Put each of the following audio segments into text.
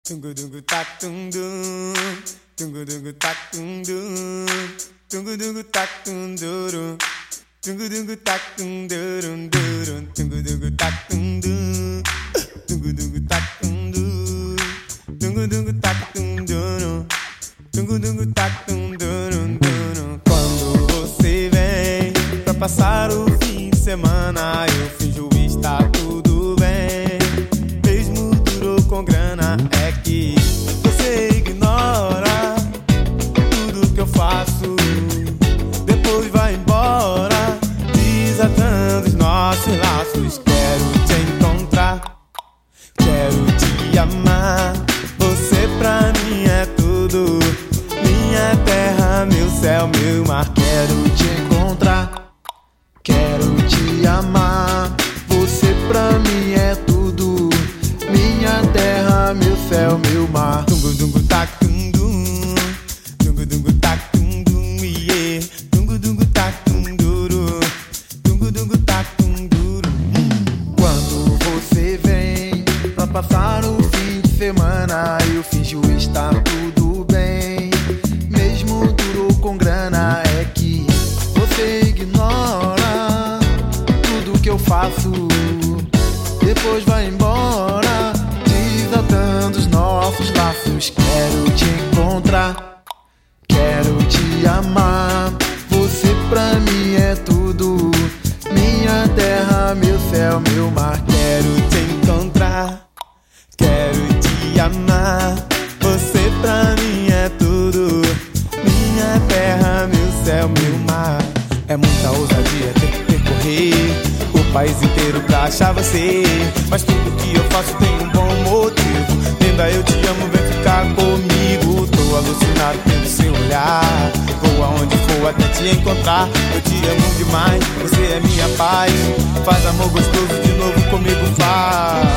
Tungu dungu tak tung dum, tungu dungu tak tung dum, tungu dungu tak tung dum, tungu dungu tak tung dum, tungu dungu tak tung dum, tungu dungu tak tung dum, tungu dungu tak tung dum, tungu dungu tak tung dum. Quando você vem pra passar o fim de semana, eu finjo estar tudo bem, mesmo duro com grana. É que você ignora tudo que eu faço, depois vai embora, desatando os nossos laços. Quero te encontrar, quero te amar, você pra mim é tudo, minha terra, meu céu, meu mar. Quero te encontrar, quero te amar, você pra mim é tudo, minha terra, meu céu, meu mar. Tungu dungu tak tung dum, tungu dungu tak tung dum, yeah. Tungu dungu tak tung duro, tungu dungu tak tung duro. Quando você vem pra passar o fim de semana, eu finjo estar tudo bem, mesmo duro com grana. É que você ignora tudo que eu faço, depois vai embora, desatando os nossos laços. Quero te encontrar, quero te amar, você pra mim é tudo, minha terra, meu céu, meu mar. Quero te encontrar, quero te amar, você pra mim é tudo, minha terra, meu céu, meu mar. É muita ousadia ter que percorrer o país inteiro pra achar você, mas tudo que eu faço tem um bom motivo. Linda, eu te amo, vem ficar comigo. Tô alucinado pelo seu olhar, vou aonde for até te encontrar. Eu te amo demais, você é minha paz, faz amor gostoso de novo comigo, faz.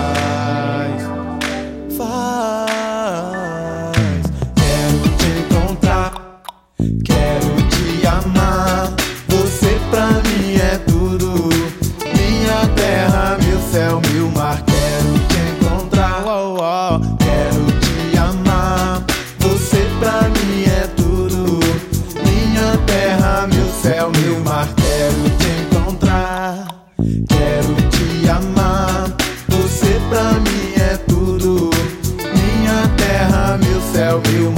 Quero te encontrar, quero te amar, você pra mim é tudo, minha terra, meu céu, meu mar. Quero te encontrar, quero te amar, você pra mim é tudo, minha terra, meu céu, meu mar. Quero te encontrar, quero te amar, você pra mim é tudo, minha terra, meu céu, meu mar.